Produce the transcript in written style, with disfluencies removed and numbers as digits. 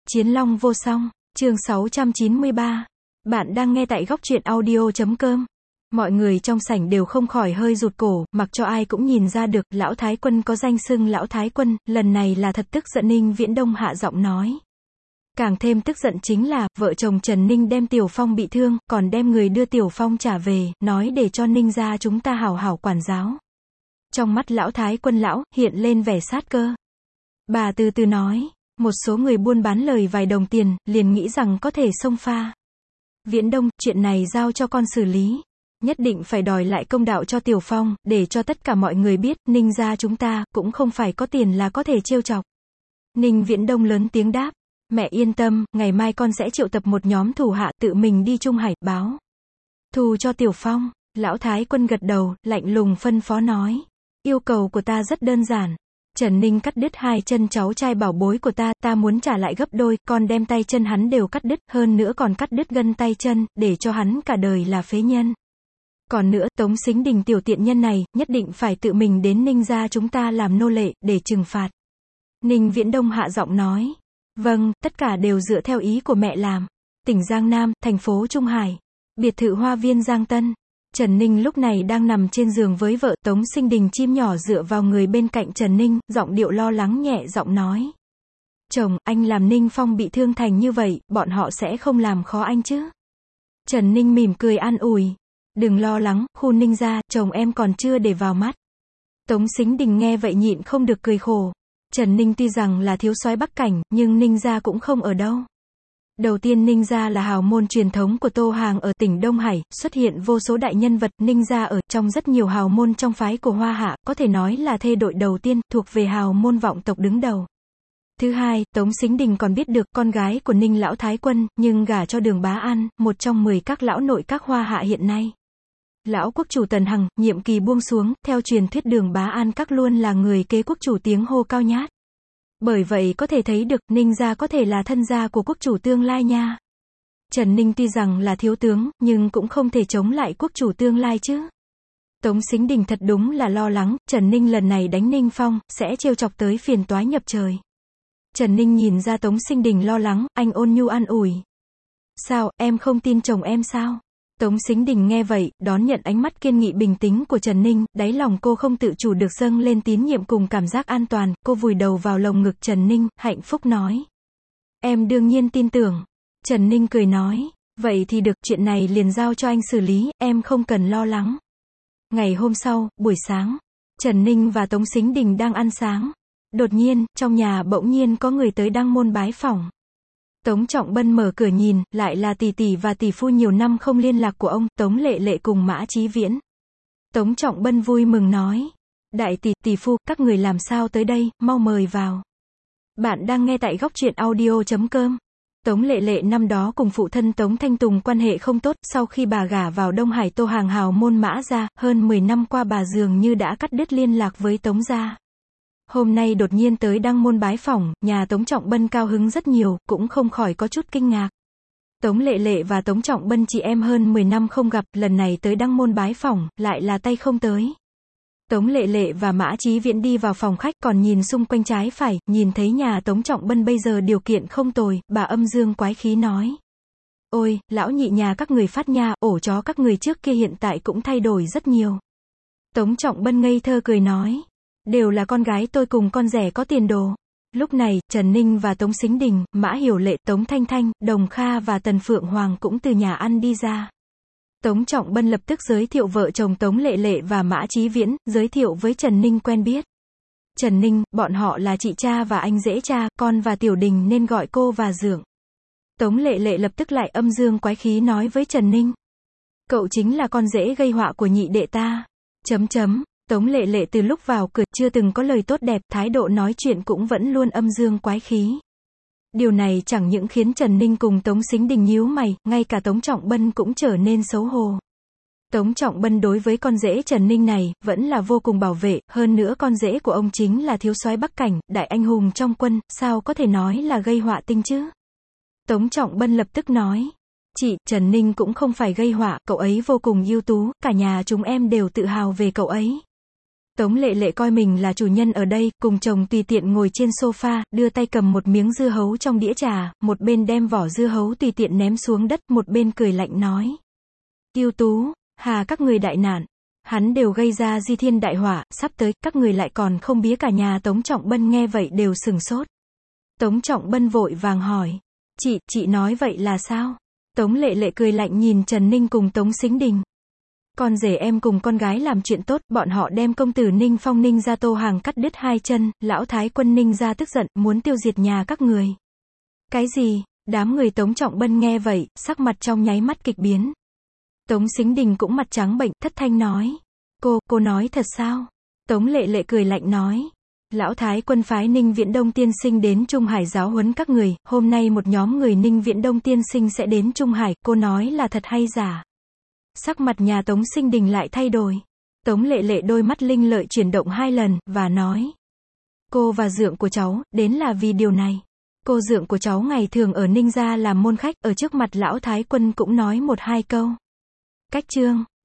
Chiến Long vô song, chương 693. Bạn đang nghe tại góc truyện audio.com. Mọi người trong sảnh đều không khỏi hơi rụt cổ, mặc cho ai cũng nhìn ra được, lão Thái Quân có danh xưng lão Thái Quân, lần này là thật tức giận. Ninh Viễn Đông hạ giọng nói. Càng thêm tức giận chính là, vợ chồng Trần Ninh đem Tiểu Phong bị thương, còn đem người đưa Tiểu Phong trả về, nói để cho Ninh gia chúng ta hảo hảo quản giáo. Trong mắt lão Thái Quân lão, hiện lên vẻ sát cơ. Bà từ từ nói. Một số người buôn bán lời vài đồng tiền, liền nghĩ rằng có thể xông pha. Viễn Đông, chuyện này giao cho con xử lý. Nhất định phải đòi lại công đạo cho Tiểu Phong, để cho tất cả mọi người biết, Ninh gia chúng ta, cũng không phải có tiền là có thể trêu chọc. Ninh Viễn Đông lớn tiếng đáp. Mẹ yên tâm, ngày mai con sẽ triệu tập một nhóm thủ hạ tự mình đi Trung Hải, báo thù cho Tiểu Phong. Lão Thái Quân gật đầu, lạnh lùng phân phó nói. Yêu cầu của ta rất đơn giản. Trần Ninh cắt đứt hai chân cháu trai bảo bối của ta muốn trả lại gấp đôi, con đem tay chân hắn đều cắt đứt, hơn nữa còn cắt đứt gân tay chân, để cho hắn cả đời là phế nhân. Còn nữa, Tống Sính Đình tiểu tiện nhân này, nhất định phải tự mình đến Ninh gia chúng ta làm nô lệ, để trừng phạt. Ninh Viễn Đông hạ giọng nói. Vâng, tất cả đều dựa theo ý của mẹ làm. Tỉnh Giang Nam, thành phố Trung Hải. Biệt thự hoa viên Giang Tân. Trần Ninh lúc này đang nằm trên giường với vợ. Tống Sinh Đình chim nhỏ dựa vào người bên cạnh Trần Ninh, giọng điệu lo lắng nhẹ giọng nói. Chồng, anh làm Ninh Phong bị thương thành như vậy, bọn họ sẽ không làm khó anh chứ? Trần Ninh mỉm cười an ủi. Đừng lo lắng, khu Ninh gia, chồng em còn chưa để vào mắt. Tống Sính Đình nghe vậy nhịn không được cười khổ. Trần Ninh tuy rằng là thiếu soái Bắc Cảnh, nhưng Ninh gia cũng không ở đâu. Đầu tiên Ninh gia là hào môn truyền thống của Tô Hàng ở tỉnh Đông Hải, xuất hiện vô số đại nhân vật. Ninh gia ở trong rất nhiều hào môn trong phái của Hoa Hạ, có thể nói là thê đội đầu tiên, thuộc về hào môn vọng tộc đứng đầu. Thứ hai, Tống Sính Đình còn biết được con gái của Ninh lão Thái Quân, nhưng gả cho Đường Bá An, một trong 10 các lão nội các Hoa Hạ hiện nay. Lão quốc chủ Tần Hằng, nhiệm kỳ buông xuống, theo truyền thuyết Đường Bá An các luôn là người kế quốc chủ tiếng hô cao nhát. Bởi vậy có thể thấy được, Ninh gia có thể là thân gia của quốc chủ tương lai nha. Trần Ninh tuy rằng là thiếu tướng, nhưng cũng không thể chống lại quốc chủ tương lai chứ. Tống Sính Đình thật đúng là lo lắng, Trần Ninh lần này đánh Ninh Phong, sẽ trêu chọc tới phiền toái nhập trời. Trần Ninh nhìn ra Tống Sinh Đình lo lắng, anh ôn nhu an ủi. Sao, em không tin chồng em sao? Tống Sính Đình nghe vậy, đón nhận ánh mắt kiên nghị bình tĩnh của Trần Ninh, đáy lòng cô không tự chủ được dâng lên tín nhiệm cùng cảm giác an toàn, cô vùi đầu vào lồng ngực Trần Ninh, hạnh phúc nói. Em đương nhiên tin tưởng. Trần Ninh cười nói, vậy thì được, chuyện này liền giao cho anh xử lý, em không cần lo lắng. Ngày hôm sau, buổi sáng, Trần Ninh và Tống Sính Đình đang ăn sáng. Đột nhiên, trong nhà bỗng nhiên có người tới Đăng Môn bái phỏng. Tống Trọng Bân mở cửa nhìn, lại là tỷ tỷ và tỷ phu nhiều năm không liên lạc của ông, Tống Lệ Lệ cùng Mã Chí Viễn. Tống Trọng Bân vui mừng nói. Đại tỷ, tỷ phu, các người làm sao tới đây, mau mời vào. Bạn đang nghe tại góc truyện audio.com. Tống Lệ Lệ năm đó cùng phụ thân Tống Thanh Tùng quan hệ không tốt, sau khi bà gả vào Đông Hải Tô Hàng hào môn Mã gia, hơn 10 năm qua bà dường như đã cắt đứt liên lạc với Tống gia. Hôm nay đột nhiên tới Đăng Môn bái phỏng, nhà Tống Trọng Bân cao hứng rất nhiều, cũng không khỏi có chút kinh ngạc. Tống Lệ Lệ và Tống Trọng Bân chị em hơn 10 năm không gặp, lần này tới Đăng Môn bái phỏng, lại là tay không tới. Tống Lệ Lệ và Mã Chí Viễn đi vào phòng khách còn nhìn xung quanh trái phải, nhìn thấy nhà Tống Trọng Bân bây giờ điều kiện không tồi, bà âm dương quái khí nói. Ôi, lão nhị nhà các người phát nha, ổ chó các người trước kia hiện tại cũng thay đổi rất nhiều. Tống Trọng Bân ngây thơ cười nói. Đều là con gái tôi cùng con rể có tiền đồ. Lúc này, Trần Ninh và Tống Sính Đình, Mã Hiểu Lệ, Tống Thanh Thanh, Đồng Kha và Tần Phượng Hoàng cũng từ nhà ăn đi ra. Tống Trọng Bân lập tức giới thiệu vợ chồng Tống Lệ Lệ và Mã Chí Viễn, giới thiệu với Trần Ninh quen biết. Trần Ninh, bọn họ là chị cha và anh rể cha, con và Tiểu Đình nên gọi cô và dượng. Tống Lệ Lệ lập tức lại âm dương quái khí nói với Trần Ninh. Cậu chính là con rể gây họa của nhị đệ ta. Tống Lệ Lệ từ lúc vào cửa chưa từng có lời tốt đẹp, thái độ nói chuyện cũng vẫn luôn âm dương quái khí. Điều này chẳng những khiến Trần Ninh cùng Tống Sính Đình nhíu mày, ngay cả Tống Trọng Bân cũng trở nên xấu hổ. Tống Trọng Bân đối với con rể Trần Ninh này, vẫn là vô cùng bảo vệ, hơn nữa con rể của ông chính là thiếu soái Bắc Cảnh, đại anh hùng trong quân, sao có thể nói là gây họa tinh chứ? Tống Trọng Bân lập tức nói. Chị, Trần Ninh cũng không phải gây họa, cậu ấy vô cùng ưu tú, cả nhà chúng em đều tự hào về cậu ấy. Tống Lệ Lệ coi mình là chủ nhân ở đây, cùng chồng tùy tiện ngồi trên sofa, đưa tay cầm một miếng dưa hấu trong đĩa trà, một bên đem vỏ dưa hấu tùy tiện ném xuống đất, một bên cười lạnh nói. Ưu tú, hà các người đại nạn. Hắn đều gây ra di thiên đại họa, sắp tới, các người lại còn không bía cả nhà. Tống Trọng Bân nghe vậy đều sửng sốt. Tống Trọng Bân vội vàng hỏi. Chị nói vậy là sao? Tống Lệ Lệ cười lạnh nhìn Trần Ninh cùng Tống Sính Đình. Con rể em cùng con gái làm chuyện tốt, bọn họ đem công tử Ninh Phong Ninh gia Tô Hàng cắt đứt hai chân, lão thái quân Ninh gia tức giận, muốn tiêu diệt nhà các người. Cái gì? Đám người Tống Trọng Bân nghe vậy, sắc mặt trong nháy mắt kịch biến. Tống Sính Đình cũng mặt trắng bệch, thất thanh nói. Cô nói thật sao? Tống Lệ Lệ cười lạnh nói. Lão thái quân phái Ninh Viễn Đông tiên sinh đến Trung Hải giáo huấn các người, hôm nay một nhóm người Ninh Viễn Đông tiên sinh sẽ đến Trung Hải, cô nói là thật hay giả? Sắc mặt nhà Tống Sính Đình lại thay đổi. Tống Lệ Lệ đôi mắt linh lợi chuyển động 2 lần, và nói. Cô và dượng của cháu, đến là vì điều này. Cô dượng của cháu ngày thường ở Ninh gia làm môn khách, ở trước mặt lão thái quân cũng nói 1-2 câu. Cách chương.